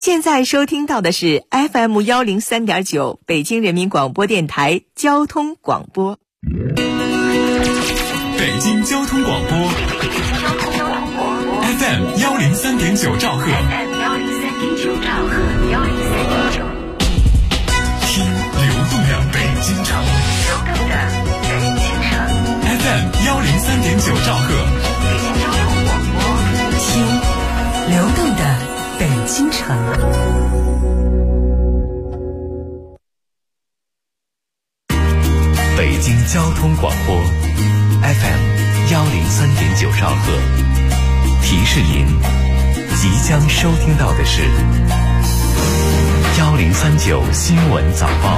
现在收听到的是 FM103.9 北京人民广播电台交通广播。 北京交通广播 FM103.9 兆赫，听流动的北京城FM103.9 兆赫， 听流动的北京城。 北京交通广播 FM103.9 兆赫，提示您即将收听到的是1039新闻早报。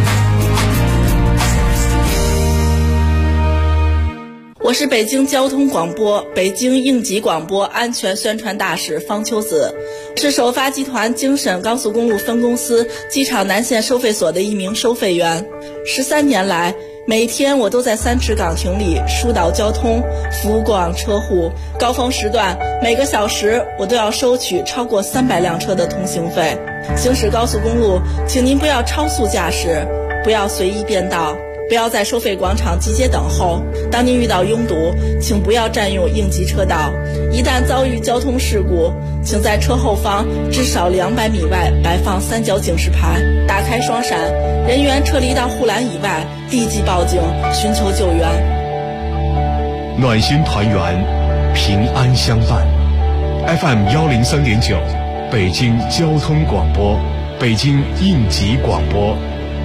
我是北京交通广播北京应急广播安全宣传大使方秋子，是首发集团京沈高速公路分公司机场南线收费所的一名收费员。13年来，每天我都在3池岗亭里疏导交通，服务过往车户。高峰时段，每个小时我都要收取超过300辆车的通行费。行驶高速公路，请您不要超速驾驶，不要随意变道，不要在收费广场集结等候。当您遇到拥堵，请不要占用应急车道。一旦遭遇交通事故，请在车后方至少200米外摆放3角警示牌，打开双闪，人员撤离到护栏以外，立即报警寻求救援。 暖心团圆，平安相伴。FM103.9 北京交通广播，北京应急广播。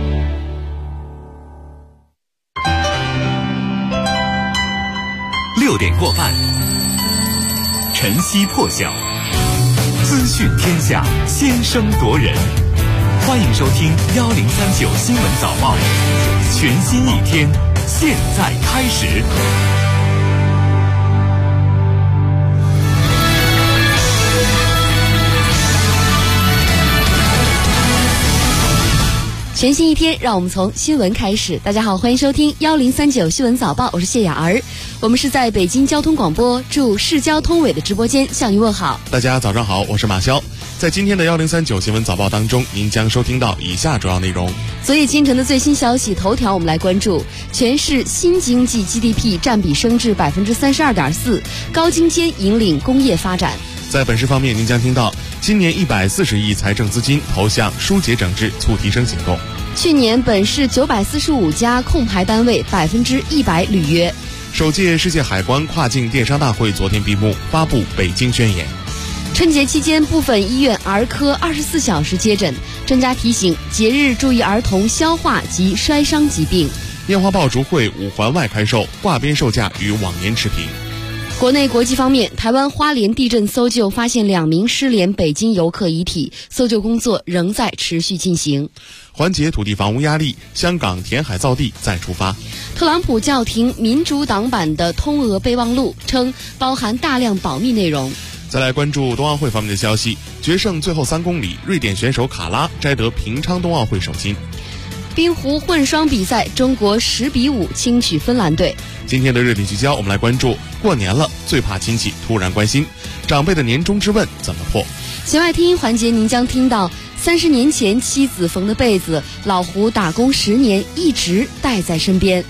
6点过半，晨曦破晓，资讯天下，先声夺人。欢迎收听1039新闻早报，全新一天，现在开始。 全新一天，让我们从新闻开始。大家好，欢迎收听1039新闻早报，我是谢雅儿。我们是在北京交通广播驻市交通委的直播间向您问好。 大家早上好，我是马潇。在今天的1039新闻早报当中，您将收听到以下主要内容。 昨夜今晨的最新消息头条，我们来关注全市新经济 GDP 占比升至 32.4%， 高精尖引领工业发展。 在本市方面，您将听到今年140亿财政资金投向疏解整治促提升行动。 去年本市945家控牌单位100%履约。 首届世界海关跨境电商大会昨天闭幕，发布北京宣言。 春节期间，部分医院儿科24小时接诊，专家提醒节日注意儿童消化及摔伤疾病。 烟花爆竹会5环外开售，挂边售价与往年持平。 国内国际方面，台湾花莲地震搜救发现2名失联北京游客遗体，搜救工作仍在持续进行。 缓解土地房屋压力，香港填海造地再出发。 特朗普叫停民主党版的通俄备忘录，称包含大量保密内容。 再来关注冬奥会方面的消息，决胜最后3公里，瑞典选手卡拉摘得平昌冬奥会首金。 冰壶混双比赛，中国10-5轻取芬兰队。 今天的热点聚焦，我们来关注过年了，最怕亲戚突然关心，长辈的年终之问怎么破？ 弦外听音环节，您将听到30年前妻子缝的被子，老胡打工10年一直带在身边。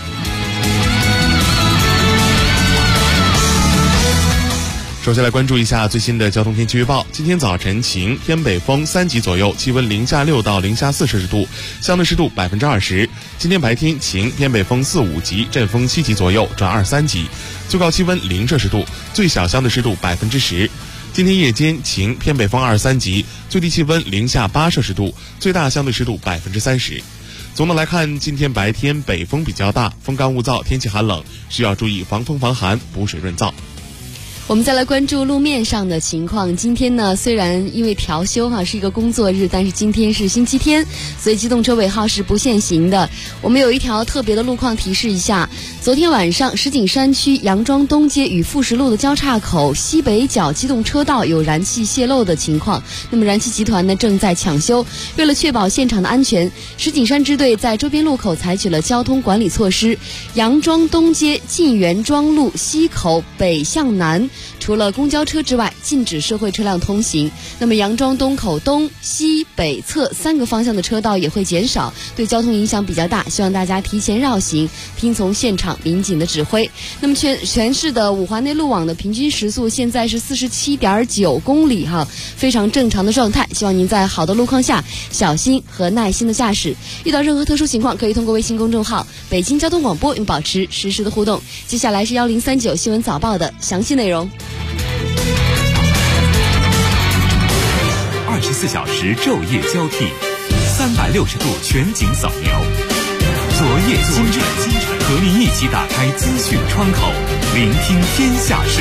首先来关注一下最新的交通天气预报。今天早晨晴，偏北风3级左右，气温-6到-4摄氏度，相对湿度20%。今天白天晴，偏北风4、5级，阵风7级左右转2、3级，最高气温0摄氏度，最小相对湿度10%。今天夜间晴，偏北风2、3级，最低气温-8摄氏度，最大相对湿度30%。总的来看，今天白天北风比较大，风干物燥，天气寒冷，需要注意防风防寒，补水润燥。 我们再来关注路面上的情况。今天呢，虽然因为调休是一个工作日，但是今天是星期天，所以机动车尾号是不限行的。我们有一条特别的路况提示一下：昨天晚上石景山区杨庄东街与富实路的交叉口西北角机动车道有燃气泄漏的情况，那么燃气集团呢正在抢修。为了确保现场的安全，石景山支队在周边路口采取了交通管理措施。杨庄东街晋元庄路西口北向南除了公交车之外，禁止社会车辆通行。那么杨庄东口东西北侧3个方向的车道也会减少，对交通影响比较大，希望大家提前绕行，听从现场民警的指挥。那么全市的五环内路网的平均时速现在是47.9公里非常正常的状态。希望您在好的路况下小心和耐心的驾驶，遇到任何特殊情况可以通过微信公众号北京交通广播保持实时的互动。接下来是1039新闻早报的详细内容。 24小时昼夜交替，360度全景扫描，昨夜今晨，和您一起打开资讯窗口，聆听天下事。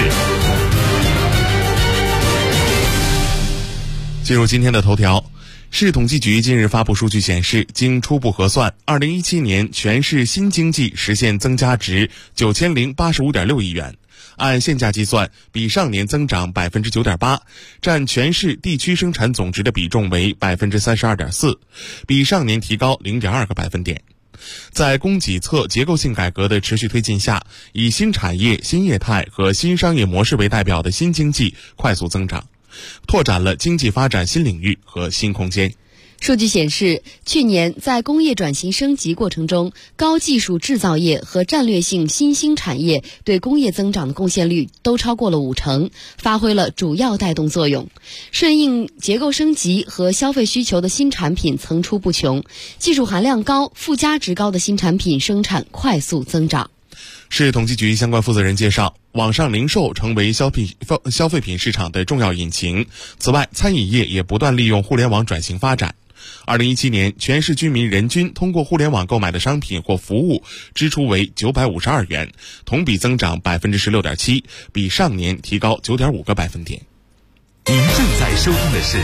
进入今天的头条。市统计局近日发布数据显示，经初步核算，2017年全市新经济实现增加值9085.6亿元，按现价计算，比上年增长9.8%，占全市地区生产总值的比重为32.4%，比上年提高0.2个百分点。在供给侧结构性改革的持续推进下，以新产业、新业态和新商业模式为代表的新经济快速增长，拓展了经济发展新领域和新空间。 数据显示，去年在工业转型升级过程中，高技术制造业和战略性新兴产业对工业增长的贡献率都超过了50%，发挥了主要带动作用。顺应结构升级和消费需求的新产品层出不穷，技术含量高、附加值高的新产品生产快速增长。 市统计局相关负责人介绍，网上零售成为消费品市场的重要引擎。此外，餐饮业也不断利用互联网转型发展。2017年，全市居民人均通过互联网购买的商品或服务支出为952元，同比增长16.7%，比上年提高9.5个百分点。 您正在收听的是1039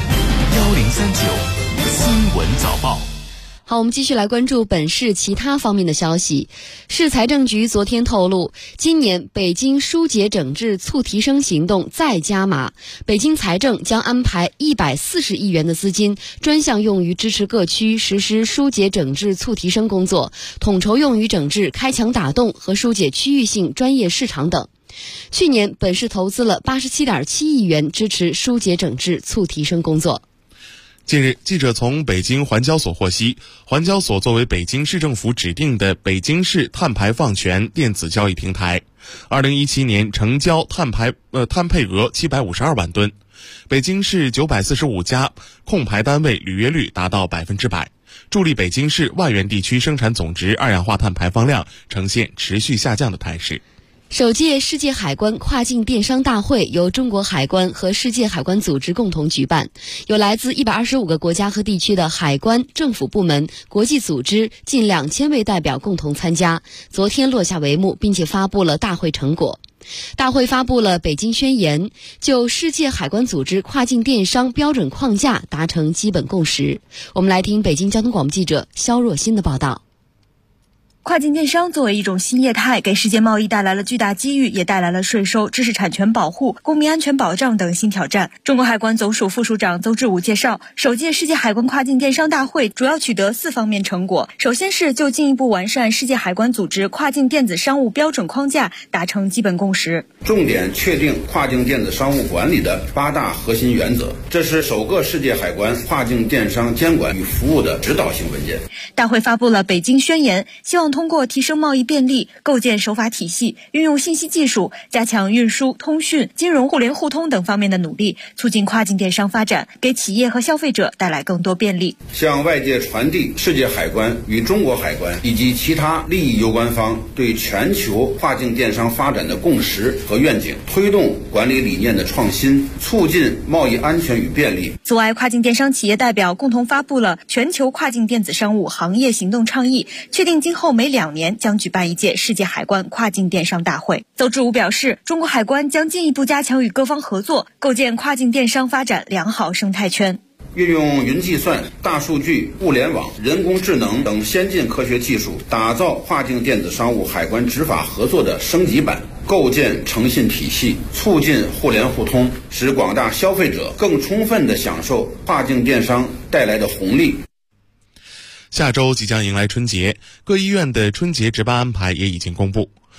新闻早报。 好，我们继续来关注本市其他方面的消息。市财政局昨天透露，今年北京疏解整治促提升行动再加码，北京财政将安排140亿元的资金，专项用于支持各区实施疏解整治促提升工作，统筹用于整治开墙打洞和疏解区域性专业市场等。去年本市投资了87.7亿元支持疏解整治促提升工作。 近日，记者从北京环交所获悉，环交所作为北京市政府指定的北京市碳排放权电子交易平台，2017年成交碳配额752万吨，北京市945家控排单位履约率达到100%，助力北京市外源地区生产总值二氧化碳排放量呈现持续下降的态势。 首届世界海关跨境电商大会由中国海关和世界海关组织共同举办，有来自125个国家和地区的海关、政府部门、国际组织近2000位代表共同参加，昨天落下帷幕，并且发布了大会成果。大会发布了北京宣言，就世界海关组织跨境电商标准框架达成基本共识。我们来听北京交通广播记者肖若欣的报道。 跨境电商作为一种新业态，给世界贸易带来了巨大机遇，也带来了税收、知识产权保护、公民安全保障等新挑战。中国海关总署副署长邹志武介绍，首届世界海关跨境电商大会主要取得4方面成果。首先是就进一步完善世界海关组织跨境电子商务标准框架达成基本共识， 重点确定跨境电子商务管理的8大核心原则，这是首个世界海关跨境电商监管与服务的指导性文件。 大会发布了北京宣言，希望通过提升贸易便利、构建守法体系、运用信息技术、加强运输、通讯、金融互联互通等方面的努力，促进跨境电商发展，给企业和消费者带来更多便利。 向外界传递世界海关与中国海关以及其他利益攸关方对全球跨境电商发展的共识和愿景，推动管理理念的创新，促进贸易安全与便利。 此外，跨境电商企业代表共同发布了全球跨境电子商务行业行动倡议，确定今后每2年将举办一届世界海关跨境电商大会。邹志武表示，中国海关将进一步加强与各方合作，构建跨境电商发展良好生态圈。 运用云计算、大数据、物联网、人工智能等先进科学技术，打造跨境电子商务海关执法合作的升级版，构建诚信体系，促进互联互通，使广大消费者更充分地享受跨境电商带来的红利。 下周即将迎来春节，各医院的春节值班安排也已经公布。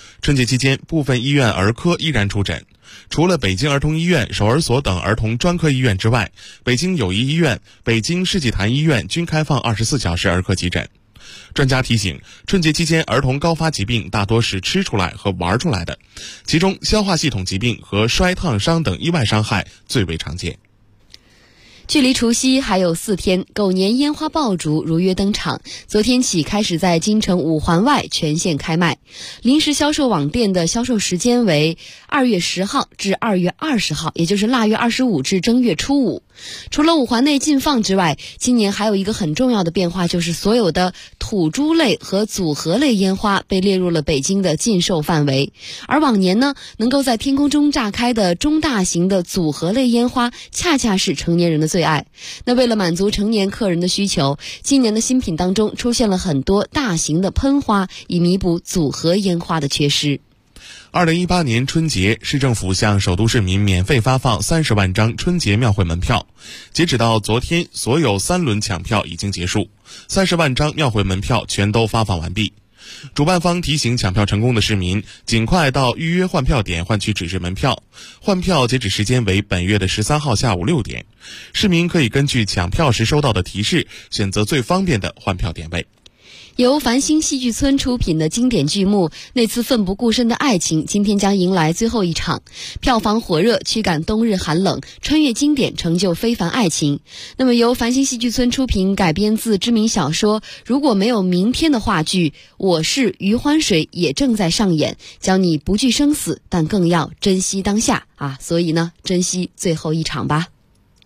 春节期间，部分医院儿科依然出诊。除了北京儿童医院、守儿所等儿童专科医院之外，北京友谊医院、北京世纪坛医院均开放24小时儿科急诊。专家提醒，春节期间儿童高发疾病大多是吃出来和玩出来的，其中消化系统疾病和摔烫伤等意外伤害最为常见。 距离除夕还有4天，狗年烟花爆竹如约登场。昨天起开始在京城5环外全线开卖，临时销售网店的销售时间为2月10号至2月20号，也就是腊月25至正月初5。除了5环内禁放之外，今年还有一个很重要的变化，就是所有的土猪类和组合类烟花被列入了北京的禁售范围。而往年呢，能够在天空中炸开的中大型的组合类烟花，恰恰是成年人的最爱。那为了满足成年客人的需求，今年的新品当中出现了很多大型的喷花，以弥补组合烟花的缺失。 2018年春节，市政府向首都市民免费发放30万张春节庙会门票。截止到昨天，所有3轮抢票已经结束，30万张庙会门票全都发放完毕。主办方提醒抢票成功的市民，尽快到预约换票点换取纸质门票。换票截止时间为本月的13号下午6点。市民可以根据抢票时收到的提示，选择最方便的换票点位。 由繁星戏剧村出品的经典剧目《那次奋不顾身的爱情》今天将迎来最后一场，票房火热，驱赶冬日寒冷，穿越经典，成就非凡爱情。那么由繁星戏剧村出品，改编自知名小说《如果没有明天》的话剧《我是余欢水》也正在上演，教你不惧生死，但更要珍惜当下啊！所以呢，珍惜最后一场吧。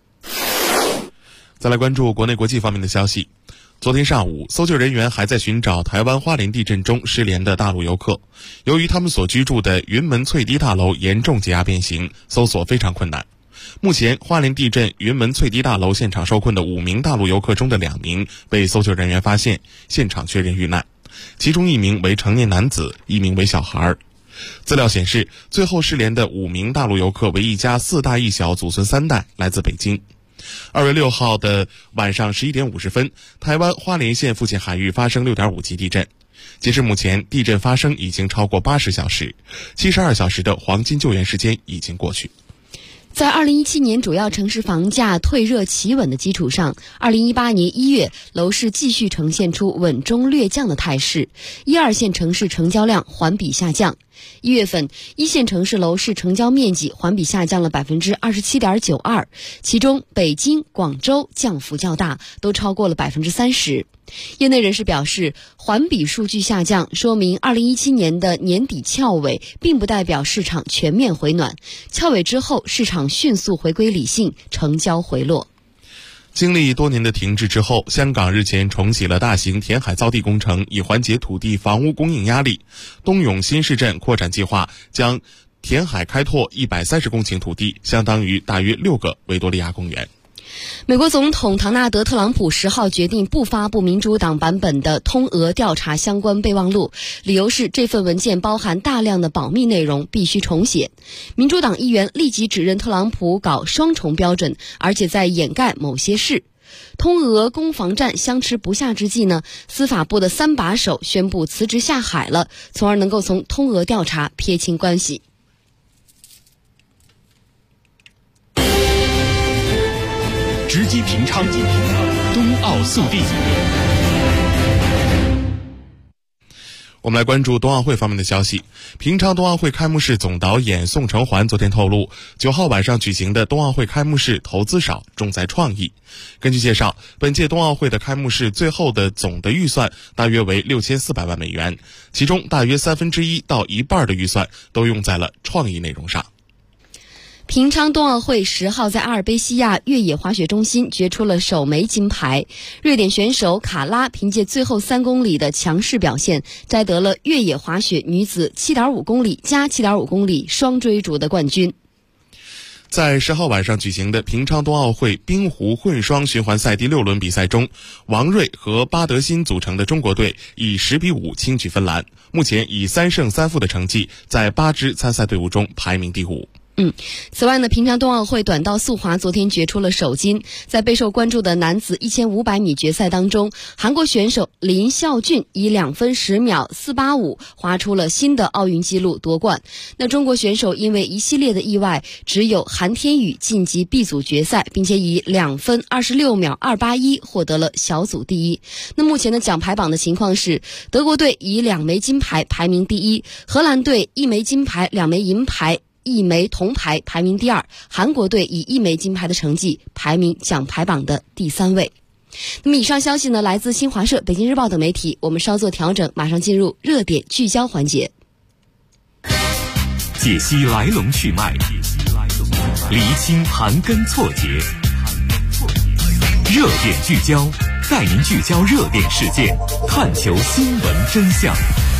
再来关注国内国际方面的消息。昨天上午，搜救人员还在寻找台湾花莲地震中失联的大陆游客。由于他们所居住的云门翠堤大楼严重解压变形，搜索非常困难。目前，花莲地震云门翠堤大楼现场受困的5名大陆游客中的2名被搜救人员发现，现场确认遇难，其中1名为成年男子，1名为小孩。资料显示，最后失联的5名大陆游客为一家4大1小祖孙3代，来自北京。2月6号的晚上11点50分，台湾花莲县附近海域发生6.5级地震。截至目前，地震发生已经超过80小时，72小时的黄金救援时间已经过去。 在2017年主要城市房价退热企稳的基础上，2018年1月，楼市继续呈现出稳中略降的态势，1、2线城市成交量环比下降。1月份，1线城市楼市成交面积环比下降了27.92%，其中北京、广州降幅较大，都超过了30%。业内人士表示，环比数据下降，说明2017年的年底翘尾，并不代表市场全面回暖。翘尾之后，市场迅速回归理性，成交回落。 经历多年的停滞之后，香港日前重启了大型填海造地工程，以缓解土地房屋供应压力。东涌新市镇扩展计划将填海开拓130公顷土地，相当于大约6个维多利亚公园。 美国总统唐纳德·特朗普10号决定不发布民主党版本的通俄调查相关备忘录，理由是这份文件包含大量的保密内容，必须重写。民主党议员立即指认特朗普搞双重标准，而且在掩盖某些事。通俄攻防战相持不下之际呢，司法部的3把手宣布辞职下海了，从而能够从通俄调查撇清关系。 直击平昌，冬奥速递。 我们来关注冬奥会方面的消息。平昌冬奥会开幕式总导演宋承环昨天透露，9号晚上举行的冬奥会开幕式投资少，重在创意。根据介绍，本届冬奥会的开幕式最后的总的预算大约为6400万美元，其中大约1/3到一半的预算都用在了创意内容上。 平昌冬奥会10号在阿尔卑西亚越野滑雪中心决出了首枚金牌，瑞典选手卡拉凭借最后3公里的强势表现，摘得了越野滑雪女子7.5公里加7.5公里双追逐的冠军。 在10号晚上举行的平昌冬奥会冰壶混双循环赛第6轮比赛中，王睿和巴德辛组成的中国队以10-5轻取芬兰，目前以3胜3负的成绩在8支参赛队伍中排名第5。 此外呢，平昌冬奥会短道速滑昨天决出了首金，在备受关注的男子1500米决赛当中，韩国选手林孝俊以2分10秒485划出了新的奥运纪录夺冠。那中国选手因为一系列的意外，只有韩天宇晋级 B 组决赛，并且以2分26秒281获得了小组第一。那目前的奖牌榜的情况是，德国队以2枚金牌排名第一，荷兰队1枚金牌2枚银牌1枚铜牌排名第二，韩国队以1枚金牌的成绩排名奖牌榜的第3位。那么以上消息呢，来自新华社、北京日报等媒体，我们稍作调整，马上进入热点聚焦环节。 解析来龙去脉，厘清盘根错节，热点聚焦，带您聚焦热点事件，探求新闻真相。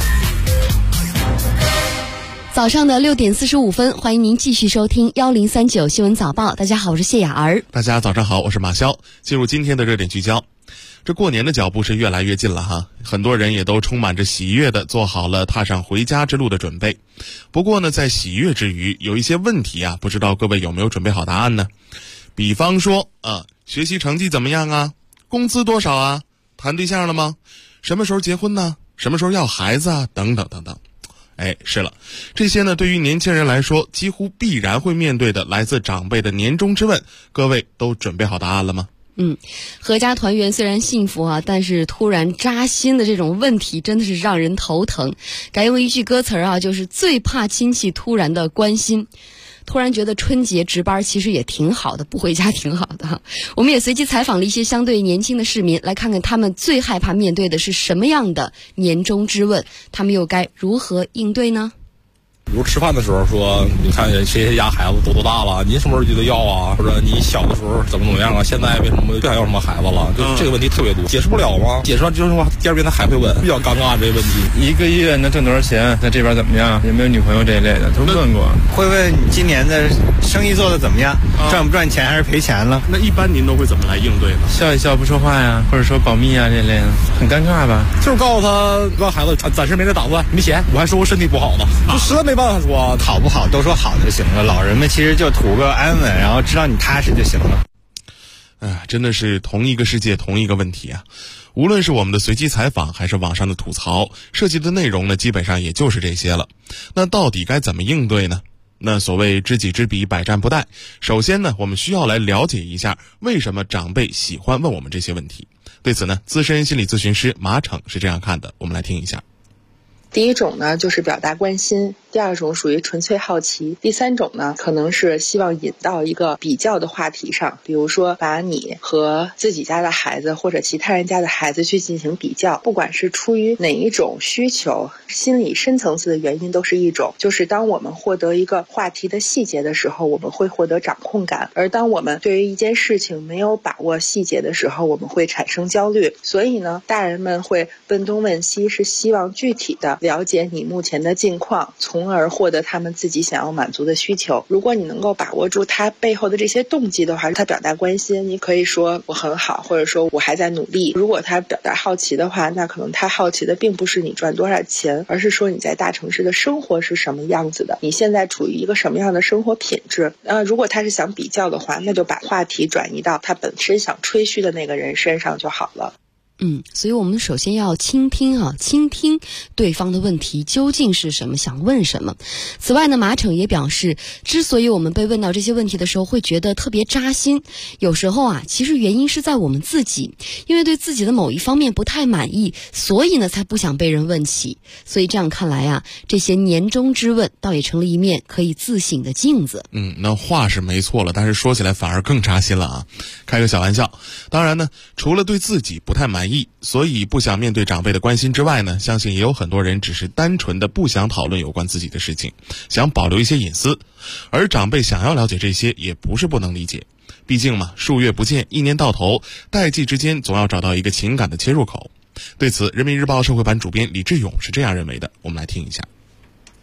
早上的6点45分，欢迎您继续收听1039新闻早报。大家好，我是谢雅儿。 大家早上好，我是马潇。进入今天的热点聚焦，这过年的脚步是越来越近了哈，很多人也都充满着喜悦的做好了踏上回家之路的准备。不过呢，在喜悦之余，有一些问题啊，不知道各位有没有准备好答案呢？比方说学习成绩怎么样啊？工资多少啊？谈对象了吗？什么时候结婚呢？什么时候要孩子啊？等等等等。是了，这些呢，对于年轻人来说，几乎必然会面对的来自长辈的年终之问，各位都准备好答案了吗？ 阖家团圆虽然幸福啊，但是突然扎心的这种问题真的是让人头疼。改用一句歌词啊，就是最怕亲戚突然的关心。突然觉得春节值班其实也挺好的，不回家挺好的。我们也随机采访了一些相对年轻的市民，来看看他们最害怕面对的是什么样的年终之问，他们又该如何应对呢？ 比如吃饭的时候说，你看谁家孩子多大了，您什么时候觉得要啊？或者你小的时候怎么样啊？现在为什么不想要什么孩子了？就这个问题特别多，解释不了吗？解释完之后，第二遍他还会问，比较尴尬这个问题。 一个月能挣多少钱？在这边怎么样？有没有女朋友这一类的？都问过。 会问你今年的生意做得怎么样？赚不赚钱还是赔钱了？ 那一般您都会怎么来应对呢？ 笑一笑不说话呀，或者说保密啊这类的，很尴尬吧？ 就是告诉他，让孩子暂时没这打算，没钱，我还说我身体不好呢，就实在没办法说。 好不好都说好就行了，老人们其实就图个安稳，然后知道你踏实就行了。 真的是同一个世界同一个问题啊。无论是我们的随机采访还是网上的吐槽，涉及的内容呢基本上也就是这些了。那到底该怎么应对呢？那所谓知己知彼，百战不殆。首先呢，我们需要来了解一下为什么长辈喜欢问我们这些问题。对此呢，资深心理咨询师马骋是这样看的，我们来听一下。 第一种呢，就是表达关心；第二种属于纯粹好奇；第三种呢，可能是希望引到一个比较的话题上，比如说把你和自己家的孩子或者其他人家的孩子去进行比较。不管是出于哪一种需求，心理深层次的原因都是一种，就是当我们获得一个话题的细节的时候，我们会获得掌控感；而当我们对于一件事情没有把握细节的时候，我们会产生焦虑。所以呢，大人们会问东问西，是希望具体的了解你目前的境况，从而获得他们自己想要满足的需求。如果你能够把握住他背后的这些动机的话，他表达关心，你可以说我很好，或者说我还在努力。如果他表达好奇的话，那可能他好奇的并不是你赚多少钱，而是说你在大城市的生活是什么样子的，你现在处于一个什么样的生活品质。如果他是想比较的话，那就把话题转移到他本身想吹嘘的那个人身上就好了。 所以我们首先要倾听对方的问题究竟是什么，想问什么。此外呢，马骋也表示，之所以我们被问到这些问题的时候会觉得特别扎心，有时候其实原因是在我们自己，因为对自己的某一方面不太满意，所以呢才不想被人问起。所以这样看来这些年终之问倒也成了一面可以自省的镜子。 那话是没错了，但是说起来反而更扎心了啊。开个小玩笑，当然呢，除了对自己不太满意，所以不想面对长辈的关心之外呢，相信也有很多人只是单纯的不想讨论有关自己的事情，想保留一些隐私，而长辈想要了解这些也不是不能理解。毕竟嘛，数月不见，一年到头，代际之间总要找到一个情感的切入口。对此，人民日报社会版主编李志勇是这样认为的，我们来听一下。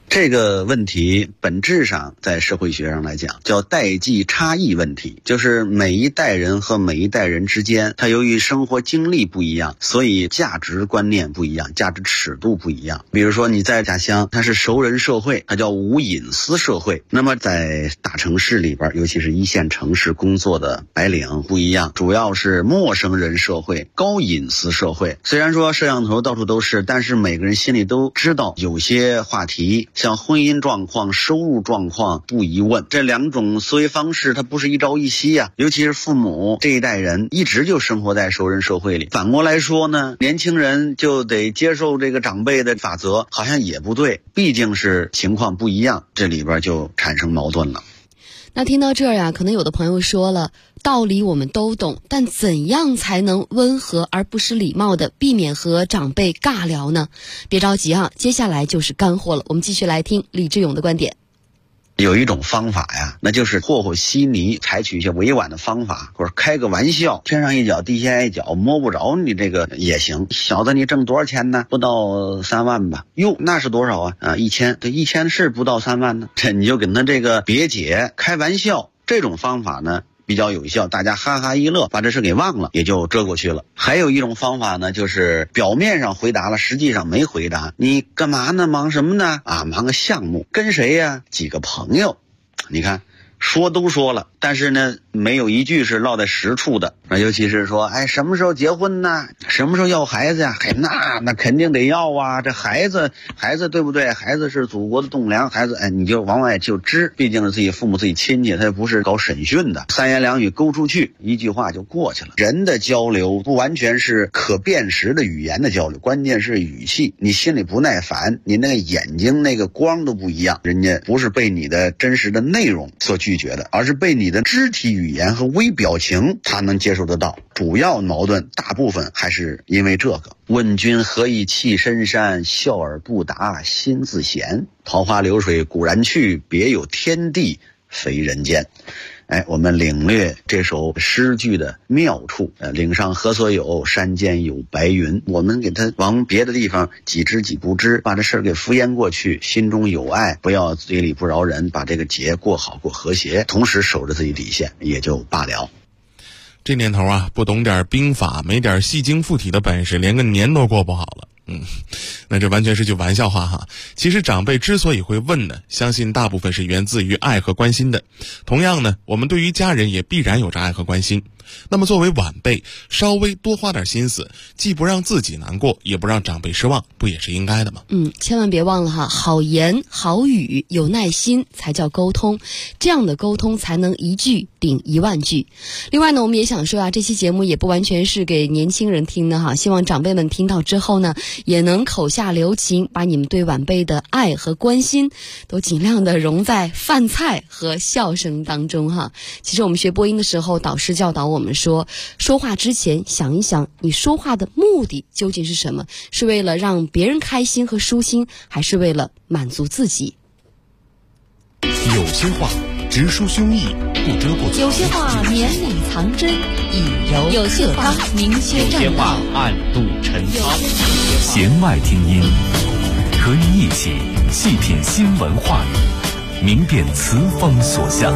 这个问题本质上在社会学上来讲叫代际差异问题，就是每一代人和每一代人之间，他由于生活经历不一样，所以价值观念不一样，价值尺度不一样。比如说你在家乡，它是熟人社会，它叫无隐私社会。那么在大城市里边，尤其是一线城市工作的白领不一样，主要是陌生人社会，高隐私社会。虽然说摄像头到处都是，但是每个人心里都知道有些话题像婚姻状况、收入状况不宜问，这两种思维方式它不是一朝一夕啊。尤其是父母这一代人一直就生活在熟人社会里，反过来说呢，年轻人就得接受这个长辈的法则，好像也不对，毕竟是情况不一样，这里边就产生矛盾了。 那听到这儿啊，可能有的朋友说了，道理我们都懂，但怎样才能温和而不失礼貌的避免和长辈尬聊呢？别着急啊，接下来就是干货了。我们继续来听李志勇的观点。 有一种方法呀，那就是和和稀泥，采取一些委婉的方法，或者开个玩笑，天上一脚地下一脚，摸不着你这个也行。小子，你挣多少钱呢？不到3万吧？哟，那是多少啊？1000，对，1000是不到3万呢。这你就跟他这个别解，开玩笑，这种方法呢比较有效，大家哈哈一乐，把这事给忘了，也就遮过去了。还有一种方法呢，就是表面上回答了，实际上没回答。你干嘛呢？忙什么呢？忙个项目，跟谁呀？几个朋友。你看，说都说了，但是呢，没有一句是落在实处的。尤其是说，什么时候结婚呢？什么时候要孩子呀？那肯定得要啊！这孩子对不对？孩子是祖国的栋梁，孩子你就往外就知，毕竟是自己父母自己亲戚，他又不是搞审讯的，三言两语勾出去，一句话就过去了。人的交流不完全是可辨识的语言的交流，关键是语气。你心里不耐烦，你那个眼睛那个光都不一样，人家不是被你的真实的内容所拒绝的，而是被你的肢体语言和微表情他能接受得到。主要矛盾大部分还是因为这个。问君何以弃深山，笑而不答心自闲。桃花流水古然去，别有天地非人间。我们领略这首诗句的妙处。岭上何所有，山间有白云。我们给它往别的地方几知几不知，把这事儿给敷衍过去，心中有爱，不要嘴里不饶人，把这个节过好过和谐，同时守着自己底线，也就罢了。 这年头啊，不懂点兵法，没点细精附体的本事，连个年都过不好了。那这完全是句玩笑话哈。其实长辈之所以会问呢，相信大部分是源自于爱和关心的。同样呢，我们对于家人也必然有着爱和关心。那么作为晚辈，稍微多花点心思，既不让自己难过，也不让长辈失望，不也是应该的吗？ 千万别忘了哈，好言好语有耐心才叫沟通，这样的沟通才能一句顶10000句。另外呢，我们也想说啊，这期节目也不完全是给年轻人听的哈，希望长辈们听到之后呢，也能口下留情，把你们对晚辈的爱和关心都尽量的融在饭菜和笑声当中哈。其实我们学播音的时候，导师教导我们说，说话之前想一想，你说话的目的究竟是什么？是为了让别人开心和舒心，还是为了满足自己？ 有些话直抒胸臆，不遮不藏； 有些话绵里藏针，以柔有些话明确有些话暗度陈仓。弦外听音，和你一起细品新闻话语，明辨词风所向。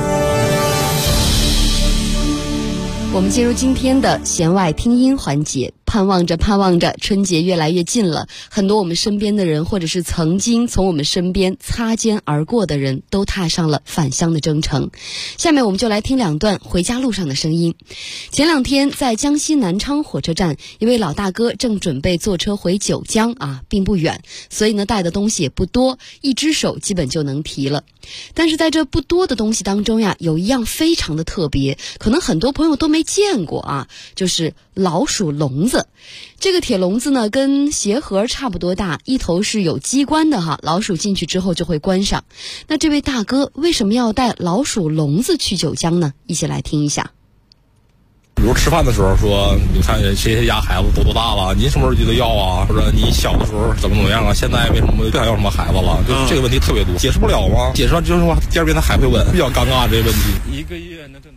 我们进入今天的弦外听音环节，盼望着春节越来越近了，很多我们身边的人，或者是曾经从我们身边擦肩而过的人，都踏上了返乡的征程。下面我们就来听2段回家路上的声音。前2天在江西南昌火车站，一位老大哥正准备坐车回九江并不远，所以呢带的东西也不多，一只手基本就能提了。但是在这不多的东西当中呀，有一样非常的特别，可能很多朋友都没见过就是老鼠笼子。这个铁笼子呢跟鞋盒差不多大，一头是有机关的老鼠进去之后就会关上。那这位大哥为什么要带老鼠笼子去九江呢？一起来听一下。 比如吃饭的时候说，你看谁家孩子多大了，您什么时候觉得要啊？或者你小的时候怎么样啊？现在为什么不想要什么孩子了？就这个问题特别多，解释不了吗？解释完之后第二遍他还会问，比较尴尬这个问题。 1个月能挣多少钱？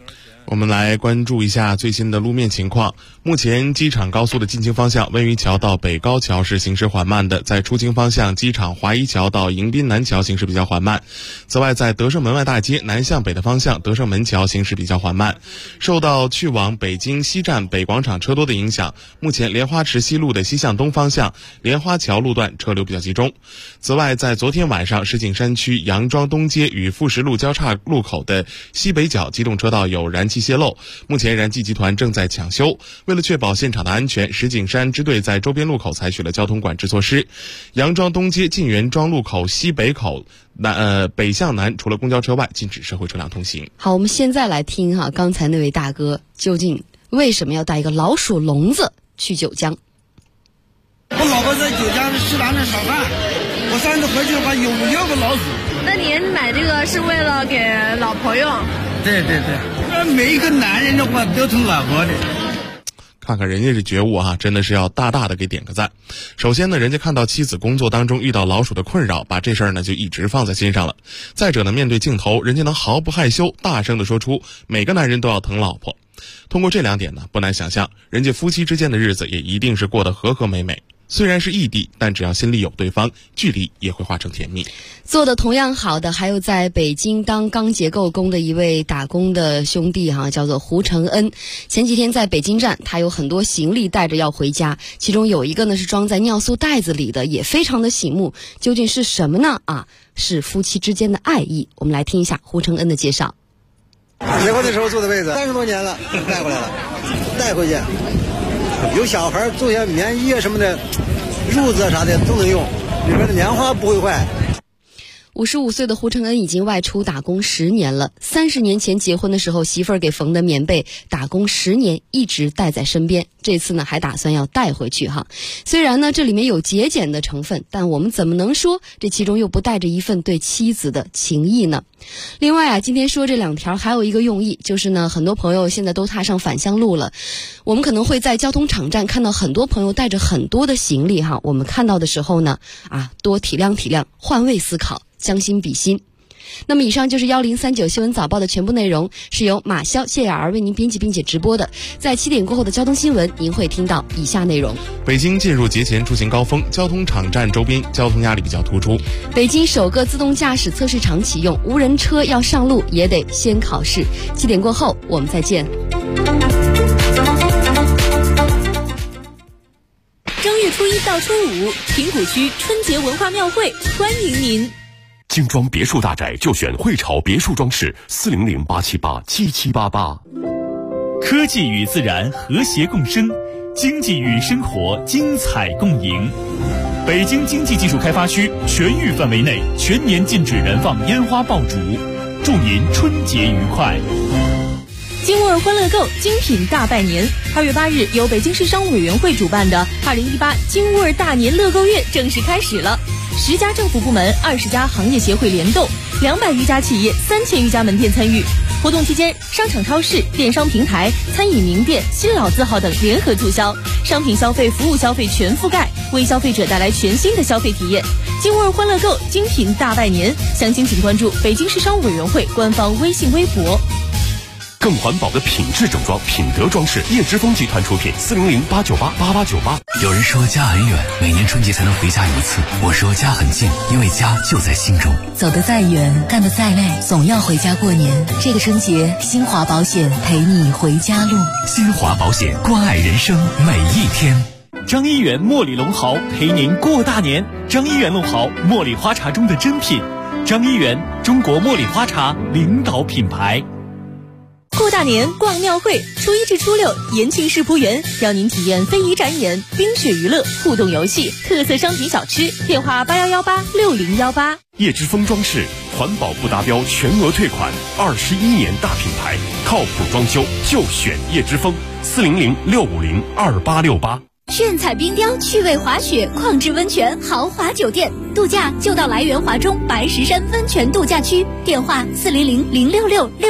我们来关注一下最新的路面情况。目前机场高速的进京方向温榆桥到北高桥是行驶缓慢的，在出京方向机场华一桥到迎宾南桥行驶比较缓慢。此外，在德胜门外大街南向北的方向德胜门桥行驶比较缓慢。受到去往北京西站北广场车多的影响，目前莲花池西路的西向东方向莲花桥路段车流比较集中。此外，在昨天晚上石景山区杨庄东街与富石路交叉路口的西北角机动车道有燃气泄漏，目前燃气集团正在抢修。为了确保现场的安全，石景山支队在周边路口采取了交通管制措施。杨庄东街晋源庄路口西北口北向南，除了公交车外，禁止社会车辆通行。 好，我们现在来听刚才那位大哥究竟为什么要带一个老鼠笼子去九江。 我老婆在九江食堂那烧饭，我上次回去的话有5、6个老鼠。 那您买这个是为了给老婆用？ 对，每一个男人的话都挺暖和的。 看看人家这觉悟真的是要大大的给点个赞。首先呢，人家看到妻子工作当中遇到老鼠的困扰，把这事儿呢就一直放在心上了。再者呢，面对镜头，人家能毫不害羞大声的说出每个男人都要疼老婆。通过这2点呢，不难想象人家夫妻之间的日子也一定是过得和和美美。虽然是异地，但只要心里有对方，距离也会化成甜蜜。 做得同样好的还有在北京当钢结构工的一位打工的兄弟叫做胡承恩。前几天在北京站，他有很多行李带着要回家，其中有一个呢是装在尿素袋子里的，也非常的醒目。究竟是什么呢？是夫妻之间的爱意。我们来听一下胡承恩的介绍。 结婚的时候坐的位置30多年了，带回来了，带回去。有小孩做些棉衣什么的，褥子啥的都能用，里面的棉花不会坏。 55岁的胡承恩已经外出打工10年了。30年前结婚的时候，媳妇儿给缝的棉被，打工10年一直带在身边。这次呢，还打算要带回去虽然呢，这里面有节俭的成分，但我们怎么能说这其中又不带着一份对妻子的情谊呢？另外今天说这2条还有一个用意，就是呢，很多朋友现在都踏上返乡路了，我们可能会在交通场站看到很多朋友带着很多的行李我们看到的时候呢，多体谅体谅，换位思考，将心比心。那么以上就是1039新闻早报的全部内容，是由马潇、谢雅儿为您编辑并且直播的。在7点过后的交通新闻，您会听到以下内容： 北京进入节前出行高峰，交通场站周边交通压力比较突出。 北京首个自动驾驶测试场启用，无人车要上路也得先考试。7点过后我们再见。 正月初1到初5，平谷区春节文化庙会欢迎您。 精装别墅大宅就选汇潮别墅装饰，400-878-7788。 科技与自然和谐共生，经济与生活精彩共赢。北京经济技术开发区全域范围内全年禁止燃放烟花爆竹，祝您春节愉快。 金沃尔欢乐购精品大拜年，2月8日由北京市商务委员会主办的2018金沃尔大年乐购月正式开始了。10家政府部门、20家行业协会联动，200余家企业、3000余家门店参与。活动期间，商场、超市、电商平台、餐饮名店、新老字号等联合促销，商品消费、服务消费全覆盖，为消费者带来全新的消费体验。金沃尔欢乐购精品大拜年，详情请关注北京市商务委员会官方微信微博。 更环保的品质整装，品德装饰，叶之峰集团出品，400-898-8898。 有人说家很远，每年春节才能回家一次。我说家很近，因为家就在心中。 走得再远，干得再累，总要回家过年。这个春节，新华保险陪你回家路。 新华保险，关爱人生每一天。 张一元茉莉龙豪陪您过大年。张一元龙豪，茉莉花茶中的珍品。张一元，中国茉莉花茶领导品牌。 过大年逛庙会，初1至初6，延庆世仆园让您体验非遗展演、冰雪娱乐、互动游戏、特色商品小吃。电话81186018。 叶之峰装饰，环保不达标全额退款，21年大品牌，靠谱装修就选叶之峰，400-650-2868。 炫彩冰雕、趣味滑雪、旷智温泉、豪华酒店，度假就到来源华中白石山温泉度假区。电话400-066-6